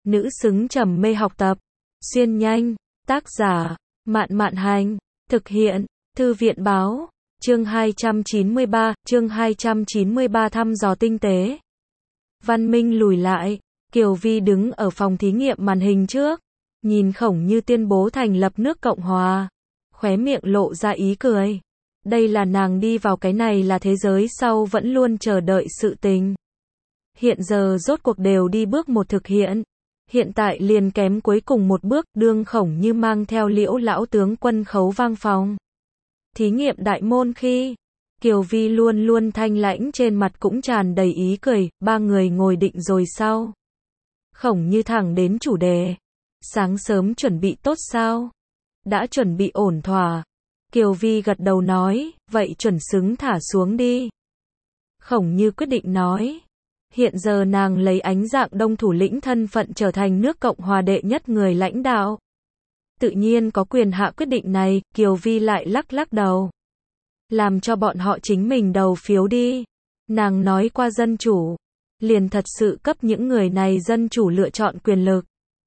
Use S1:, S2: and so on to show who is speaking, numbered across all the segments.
S1: Nữ xứng trầm mê học tập. Xuyên nhanh. Tác giả, Mạn Mạn Hành. Thực hiện, Thư viện Báo. Chương 293 thăm dò tinh tế. Văn Minh lùi lại. Kiều Vi đứng ở phòng thí nghiệm màn hình trước. Nhìn Khổng Như tuyên bố thành lập nước Cộng Hòa. Khóe miệng lộ ra ý cười. Đây là nàng đi vào cái này là thế giới sau vẫn luôn chờ đợi sự tình. Hiện giờ rốt cuộc đều đi bước một thực hiện. Hiện tại liền kém cuối cùng một bước, đương Khổng Như mang theo Liễu lão tướng quân khấu vang phòng thí nghiệm đại môn khi, Kiều Vi luôn luôn thanh lãnh trên mặt cũng tràn đầy ý cười, ba người ngồi định rồi sau. Khổng Như thẳng đến chủ đề. Sáng sớm chuẩn bị tốt sao? Đã chuẩn bị ổn thỏa. Kiều Vi gật đầu nói, vậy chuẩn xứng thả xuống đi. Khổng Như quyết định nói. Hiện giờ nàng lấy ánh dạng đông thủ lĩnh thân phận trở thành nước Cộng Hòa đệ nhất người lãnh đạo. Tự nhiên có quyền hạ quyết định này, Kiều Vi lại lắc lắc đầu. Làm cho bọn họ chính mình đầu phiếu đi. Nàng nói qua dân chủ. Liền thật sự cấp những người này dân chủ lựa chọn quyền lực.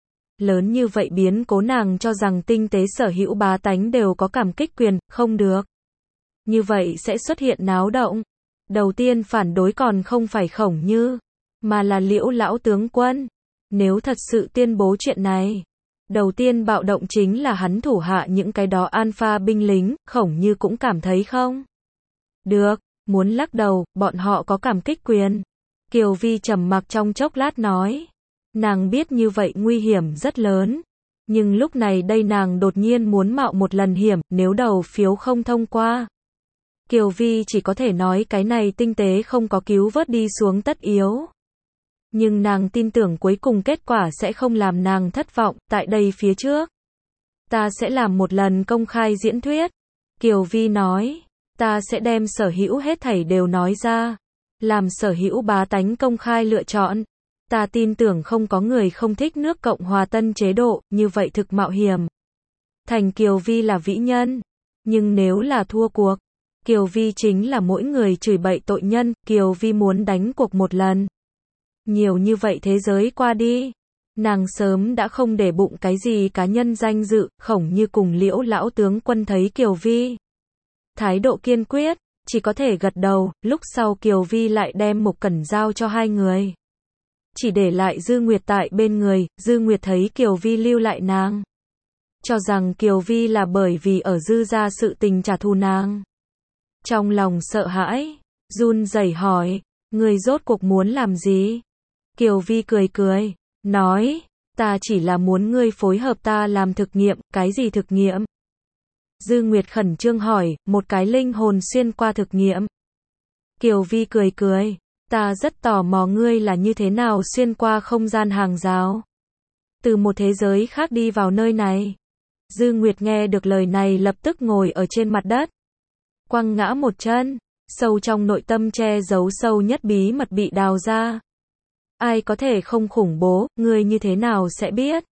S1: Lớn như vậy biến cố nàng cho rằng tinh tế sở hữu bá tánh đều có cảm kích quyền, không được. Như vậy sẽ xuất hiện náo động. Đầu tiên phản đối còn không phải Khổng Như, mà là Liễu lão tướng quân. Nếu thật sự tuyên bố chuyện này, đầu tiên bạo động chính là hắn thủ hạ những cái đó alpha binh lính, Khổng Như cũng cảm thấy không được, muốn lắc đầu, bọn họ có cảm kích quyền. Kiều Vi trầm mặc trong chốc lát nói. Nàng biết như vậy nguy hiểm rất lớn. Nhưng lúc này đây nàng đột nhiên muốn mạo một lần hiểm, nếu đầu phiếu không thông qua. Kiều Vi chỉ có thể nói cái này tinh tế không có cứu vớt đi xuống tất yếu. Nhưng nàng tin tưởng cuối cùng kết quả sẽ không làm nàng thất vọng, tại đây phía trước. Ta sẽ làm một lần công khai diễn thuyết. Kiều Vi nói, ta sẽ đem sở hữu hết thảy đều nói ra. Làm sở hữu bá tánh công khai lựa chọn. Ta tin tưởng không có người không thích nước Cộng Hòa tân chế độ, như vậy thực mạo hiểm. Thành Kiều Vi là vĩ nhân. Nhưng nếu là thua cuộc, Kiều Vi chính là mỗi người chửi bậy tội nhân, Kiều Vi muốn đánh cuộc một lần. Nhiều như vậy thế giới qua đi. Nàng sớm đã không để bụng cái gì cá nhân danh dự, Khổng Như cùng Liễu lão tướng quân thấy Kiều Vi thái độ kiên quyết, chỉ có thể gật đầu, lúc sau Kiều Vi lại đem Mục Cẩn giao cho hai người. Chỉ để lại Dư Nguyệt tại bên người, Dư Nguyệt thấy Kiều Vi lưu lại nàng. Cho rằng Kiều Vi là bởi vì ở Dư gia sự tình trả thù nàng. Trong lòng sợ hãi, run rẩy hỏi, người rốt cuộc muốn làm gì? Kiều Vi cười cười, nói, ta chỉ là muốn ngươi phối hợp ta làm thực nghiệm, cái gì thực nghiệm? Dư Nguyệt khẩn trương hỏi, một cái linh hồn xuyên qua thực nghiệm. Kiều Vi cười cười, ta rất tò mò ngươi là như thế nào xuyên qua không gian hàng rào. Từ một thế giới khác đi vào nơi này. Dư Nguyệt nghe được lời này lập tức ngồi ở trên mặt đất. Quăng ngã một chân, sâu trong nội tâm che giấu sâu nhất bí mật bị đào ra. Ai có thể không khủng bố, ngươi như thế nào sẽ biết?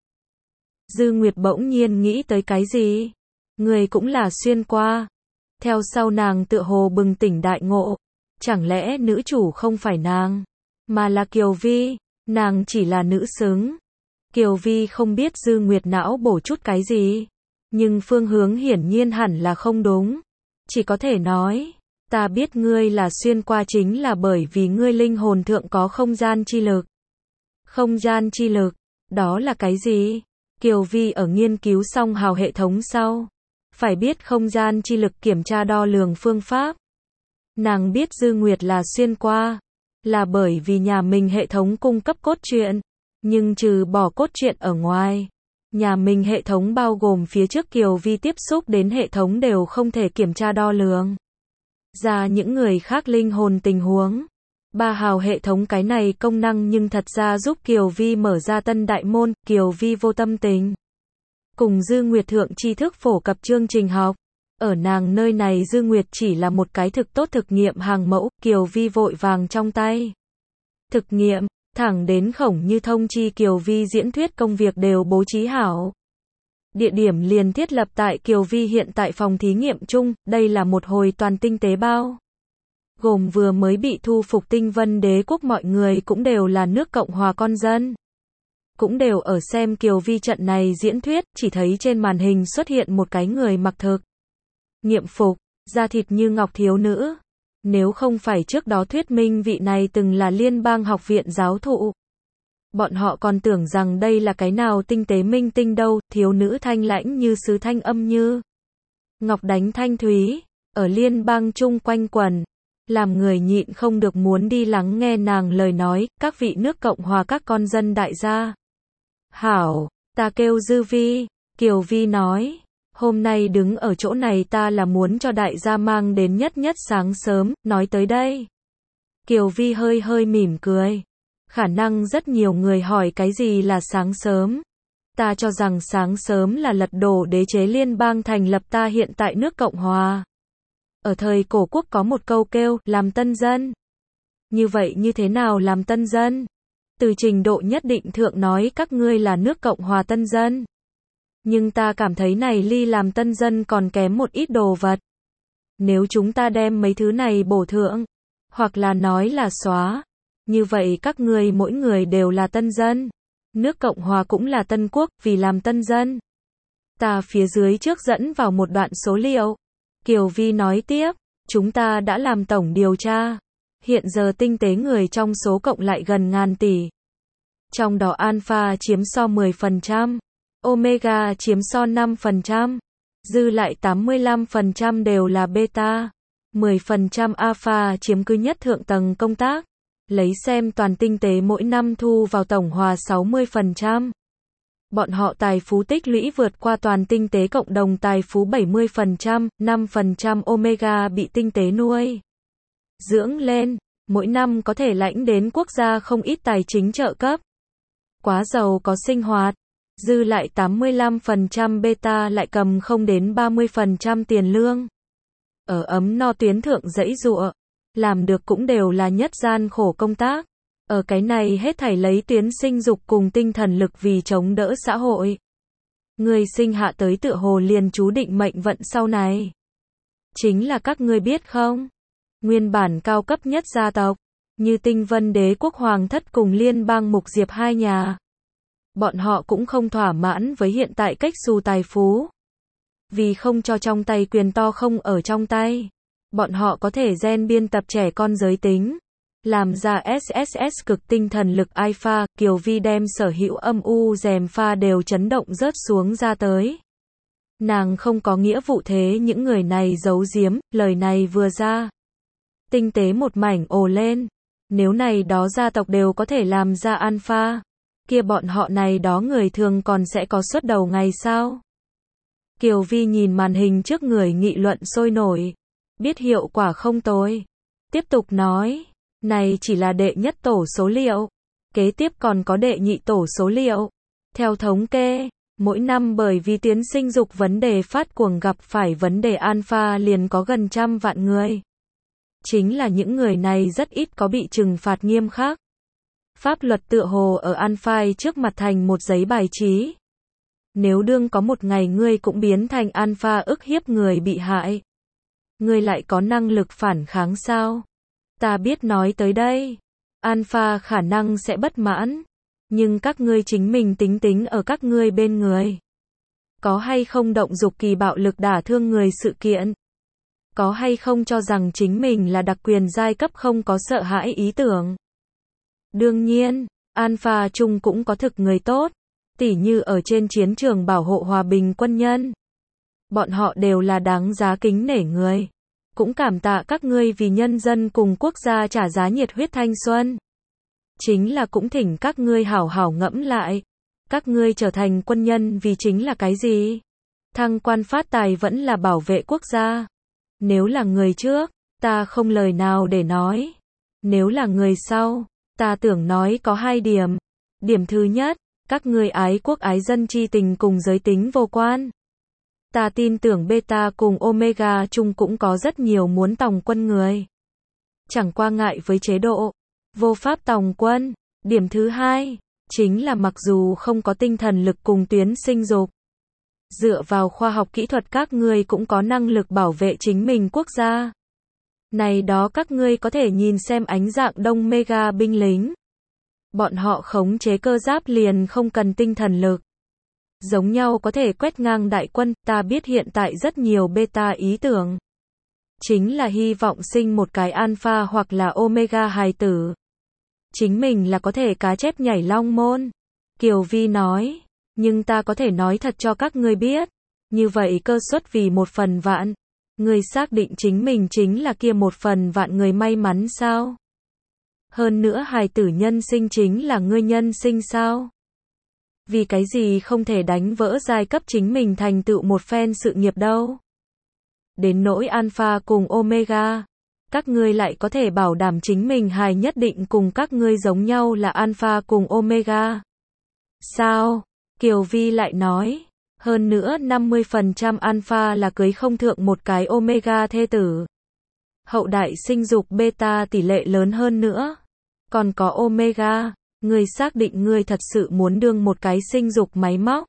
S1: Dư Nguyệt bỗng nhiên nghĩ tới cái gì? Ngươi cũng là xuyên qua. Theo sau nàng tựa hồ bừng tỉnh đại ngộ. Chẳng lẽ nữ chủ không phải nàng, mà là Kiều Vi, nàng chỉ là nữ xứng. Kiều Vi không biết Dư Nguyệt não bổ chút cái gì, nhưng phương hướng hiển nhiên hẳn là không đúng. Chỉ có thể nói, ta biết ngươi là xuyên qua chính là bởi vì ngươi linh hồn thượng có không gian chi lực. Không gian chi lực, đó là cái gì? Kiều Vi ở nghiên cứu xong hào hệ thống sau, phải biết không gian chi lực kiểm tra đo lường phương pháp. Nàng biết Dư Nguyệt là xuyên qua, là bởi vì nhà mình hệ thống cung cấp cốt truyện, nhưng trừ bỏ cốt truyện ở ngoài, nhà mình hệ thống bao gồm phía trước Kiều Vi tiếp xúc đến hệ thống đều không thể kiểm tra đo lường ra những người khác linh hồn tình huống. Ba hào hệ thống cái này công năng nhưng thật ra giúp Kiều Vi mở ra tân đại môn, Kiều Vi vô tâm tình cùng Dư Nguyệt thượng tri thức phổ cập chương trình học. Ở nàng nơi này Dư Nguyệt chỉ là một cái thực tốt thực nghiệm hàng mẫu, Kiều Vi vội vàng trong tay. Thực nghiệm, thẳng đến Khổng Như thông chi Kiều Vi diễn thuyết công việc đều bố trí hảo. Địa điểm liền thiết lập tại Kiều Vi hiện tại phòng thí nghiệm chung, đây là một hồi toàn tinh tế bao. Gồm vừa mới bị thu phục Tinh Vân Đế quốc mọi người cũng đều là nước Cộng Hòa con dân. cũng đều ở xem Kiều Vi trận này diễn thuyết, chỉ thấy trên màn hình xuất hiện một cái người mặc thực nghiệm phục, da thịt như ngọc thiếu nữ. Nếu không phải trước đó thuyết minh vị này từng là liên bang học viện giáo thụ, bọn họ còn tưởng rằng đây là cái nào tinh tế minh tinh đâu. Thiếu nữ thanh lãnh như sứ, thanh âm như ngọc đánh thanh thúy, ở liên bang chung quanh quần, làm người nhịn không được muốn đi lắng nghe nàng lời nói. Các vị nước Cộng hòa, các con dân đại gia hảo, ta kêu Dư Vi. Kiều Vi nói, hôm nay đứng ở chỗ này ta là muốn cho đại gia mang đến nhất sáng sớm. Nói tới đây, Kiều Vi hơi hơi mỉm cười. Khả năng rất nhiều người hỏi cái gì là sáng sớm. Ta cho rằng sáng sớm là lật đổ đế chế liên bang thành lập ta hiện tại nước Cộng hòa. Ở thời cổ quốc có một câu kêu, làm tân dân. Như vậy như thế nào làm tân dân? Từ trình độ nhất định thượng nói các ngươi là nước Cộng hòa tân dân. Nhưng ta cảm thấy này ly làm tân dân còn kém một ít đồ vật. Nếu chúng ta đem mấy thứ này bổ thượng, hoặc là nói là xóa, như vậy các ngươi mỗi người đều là tân dân. Nước Cộng hòa cũng là tân quốc, vì làm tân dân. Ta phía dưới trước dẫn vào một đoạn số liệu. Kiều Vi nói tiếp, chúng ta đã làm tổng điều tra. Hiện giờ tinh tế người trong số cộng lại gần ngàn tỷ. Trong đó alpha chiếm so 10%, omega chiếm so 5%, dư lại 85% đều là beta, 10% alpha chiếm cứ nhất thượng tầng công tác. Lấy xem toàn tinh tế mỗi năm thu vào tổng hòa 60%. Bọn họ tài phú tích lũy vượt qua toàn tinh tế cộng đồng tài phú 70%, 5% omega bị tinh tế nuôi dưỡng lên, mỗi năm có thể lãnh đến quốc gia không ít tài chính trợ cấp. Quá giàu có sinh hoạt, dư lại 85% beta lại cầm không đến 30% tiền lương. Ở ấm no tuyến thượng dãy giụa, làm được cũng đều là nhất gian khổ công tác. Ở cái này hết thảy lấy tuyến sinh dục cùng tinh thần lực vì chống đỡ xã hội. Người sinh hạ tới tựa hồ liền chú định mệnh vận sau này. Chính là các ngươi biết không? Nguyên bản cao cấp nhất gia tộc, như Tinh Vân Đế quốc Hoàng thất cùng liên bang Mục Diệp hai nhà. Bọn họ cũng không thỏa mãn với hiện tại cách xù tài phú. Vì không cho trong tay quyền to không ở trong tay. Bọn họ có thể gen biên tập trẻ con giới tính. Làm ra SSS cực tinh thần lực alpha. Kiều Vi đem sở hữu âm u rèm pha đều chấn động rớt xuống ra tới. Nàng không có nghĩa vụ thế những người này giấu giếm. Lời này vừa ra, tinh tế một mảnh ồ lên. Nếu này đó gia tộc đều có thể làm ra alpha, kia bọn họ này đó người thường còn sẽ có xuất đầu ngày sao? Kiều Vi nhìn màn hình trước người nghị luận sôi nổi. Biết hiệu quả không tồi. Tiếp tục nói, này chỉ là đệ nhất tổ số liệu. Kế tiếp còn có đệ nhị tổ số liệu. Theo thống kê, mỗi năm bởi vì tuyến sinh dục vấn đề phát cuồng gặp phải vấn đề alpha liền có gần 100 vạn người. Chính là những người này rất ít có bị trừng phạt nghiêm khắc. Pháp luật tựa hồ ở alpha trước mặt thành một giấy bài trí. Nếu đương có một ngày ngươi cũng biến thành alpha ức hiếp người bị hại, ngươi lại có năng lực phản kháng sao? Ta biết nói tới đây, alpha khả năng sẽ bất mãn, nhưng các ngươi chính mình tính ở các ngươi bên người. Có hay không động dục kỳ bạo lực đả thương người sự kiện? Có hay không cho rằng chính mình là đặc quyền giai cấp không có sợ hãi ý tưởng? Đương nhiên, alpha chung cũng có thực người tốt, tỉ như ở trên chiến trường bảo hộ hòa bình quân nhân. Bọn họ đều là đáng giá kính nể người. Cũng cảm tạ các ngươi vì nhân dân cùng quốc gia trả giá nhiệt huyết thanh xuân. Chính là cũng thỉnh các ngươi hảo hảo ngẫm lại. Các ngươi trở thành quân nhân vì chính là cái gì? Thăng quan phát tài vẫn là bảo vệ quốc gia. Nếu là người trước, ta không lời nào để nói. Nếu là người sau, ta tưởng nói có 2 điểm. Điểm thứ nhất, các ngươi ái quốc ái dân chi tình cùng giới tính vô quan. Ta tin tưởng beta cùng omega chung cũng có rất nhiều muốn tòng quân người. Chẳng qua ngại với chế độ, vô pháp tòng quân. Điểm thứ hai, chính là mặc dù không có tinh thần lực cùng tuyến sinh dục, dựa vào khoa học kỹ thuật các ngươi cũng có năng lực bảo vệ chính mình quốc gia. Này đó các ngươi có thể nhìn xem ánh dạng đông mega binh lính. Bọn họ khống chế cơ giáp liền không cần tinh thần lực. Giống nhau có thể quét ngang đại quân, ta biết hiện tại rất nhiều beta ý tưởng. Chính là hy vọng sinh một cái alpha hoặc là omega hài tử. Chính mình là có thể cá chép nhảy long môn. Kiều Vi nói, nhưng ta có thể nói thật cho các ngươi biết. Như vậy cơ suất vì 1/100000. Ngươi xác định chính mình chính là kia 1/100000 người may mắn sao? Hơn nữa hài tử nhân sinh chính là ngươi nhân sinh sao? Vì cái gì không thể đánh vỡ giai cấp chính mình thành tựu một phen sự nghiệp đâu? Đến nỗi alpha cùng omega, các ngươi lại có thể bảo đảm chính mình hài nhất định cùng các ngươi giống nhau là alpha cùng omega. Sao? Kiều Vi lại nói, hơn nữa 50% alpha là cưới không thượng một cái omega thê tử. Hậu đại sinh dục beta tỷ lệ lớn hơn nữa. Còn có omega, ngươi xác định ngươi thật sự muốn đương một cái sinh dục máy móc.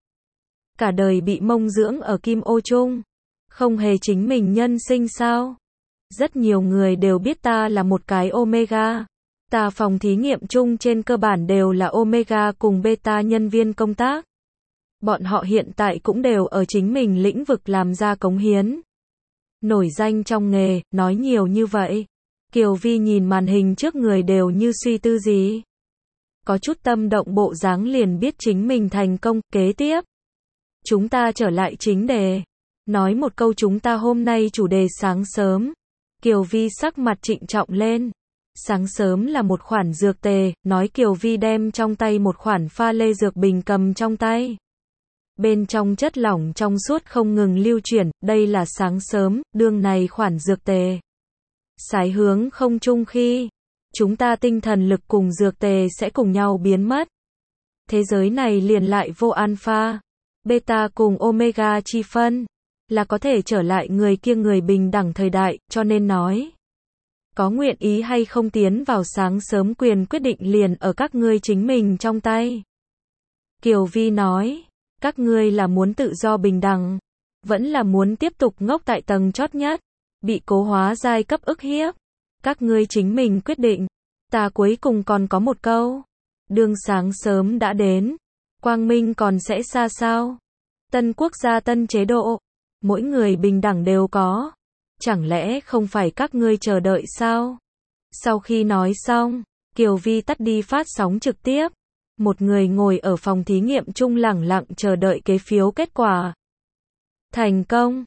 S1: Cả đời bị mông dưỡng ở kim ô chung. Không hề chính mình nhân sinh sao? Rất nhiều người đều biết ta là một cái omega. Ta phòng thí nghiệm chung trên cơ bản đều là omega cùng beta nhân viên công tác. Bọn họ hiện tại cũng đều ở chính mình lĩnh vực làm ra cống hiến. Nổi danh trong nghề, nói nhiều như vậy. Kiều Vi nhìn màn hình trước người đều như suy tư gì. Có chút tâm động bộ dáng liền biết chính mình thành công, kế tiếp. Chúng ta trở lại chính đề. Nói một câu chúng ta hôm nay chủ đề sáng sớm. Kiều Vi sắc mặt trịnh trọng lên. Sáng sớm là một khoản dược tề, nói Kiều Vi đem trong tay một khoản pha lê dược bình cầm trong tay. Bên trong chất lỏng trong suốt không ngừng lưu chuyển, đây là sáng sớm, đương này khoản dược tề. Sái hướng không trung khi, chúng ta tinh thần lực cùng dược tề sẽ cùng nhau biến mất. Thế giới này liền lại vô alpha, beta cùng omega chi phân, là có thể trở lại người kia người bình đẳng thời đại, cho nên nói. Có nguyện ý hay không tiến vào sáng sớm quyền quyết định liền ở các ngươi chính mình trong tay. Kiều Vi nói, các ngươi là muốn tự do bình đẳng, vẫn là muốn tiếp tục ngốc tại tầng chót nhất, bị cố hóa giai cấp ức hiếp. Các ngươi chính mình quyết định. Ta cuối cùng còn có một câu. Đương sáng sớm đã đến, quang minh còn sẽ xa sao? Tân quốc gia tân chế độ, mỗi người bình đẳng đều có. Chẳng lẽ không phải các ngươi chờ đợi sao? Sau khi nói xong, Kiều Vi tắt đi phát sóng trực tiếp. Một người ngồi ở phòng thí nghiệm chung lẳng lặng chờ đợi kế phiếu kết quả. Thành công,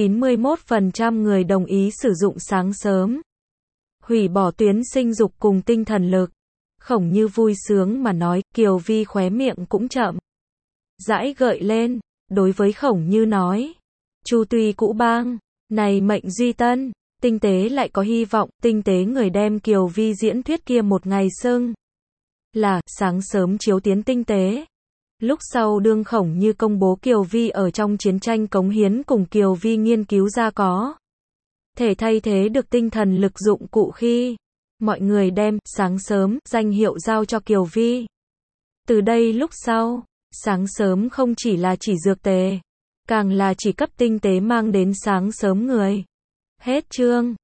S1: 91% người đồng ý sử dụng sáng sớm. Hủy bỏ tuyến sinh dục cùng tinh thần lực. Khổng Như vui sướng mà nói, Kiều Vi khóe miệng cũng chậm rãi gợi lên, đối với Khổng Như nói. Chu tuy cũ bang, này mệnh duy tân, tinh tế lại có hy vọng, tinh tế người đem Kiều Vi diễn thuyết kia một ngày xưng là sáng sớm chiếu tiến tinh tế. Lúc sau đương Khổng Như công bố Kiều Vi ở trong chiến tranh cống hiến cùng Kiều Vi nghiên cứu ra có thể thay thế được tinh thần lực dụng cụ khi mọi người đem sáng sớm danh hiệu giao cho Kiều Vi. Từ đây lúc sau, sáng sớm không chỉ là chỉ dược tề, càng là chỉ cấp tinh tế mang đến sáng sớm người. Hết chương.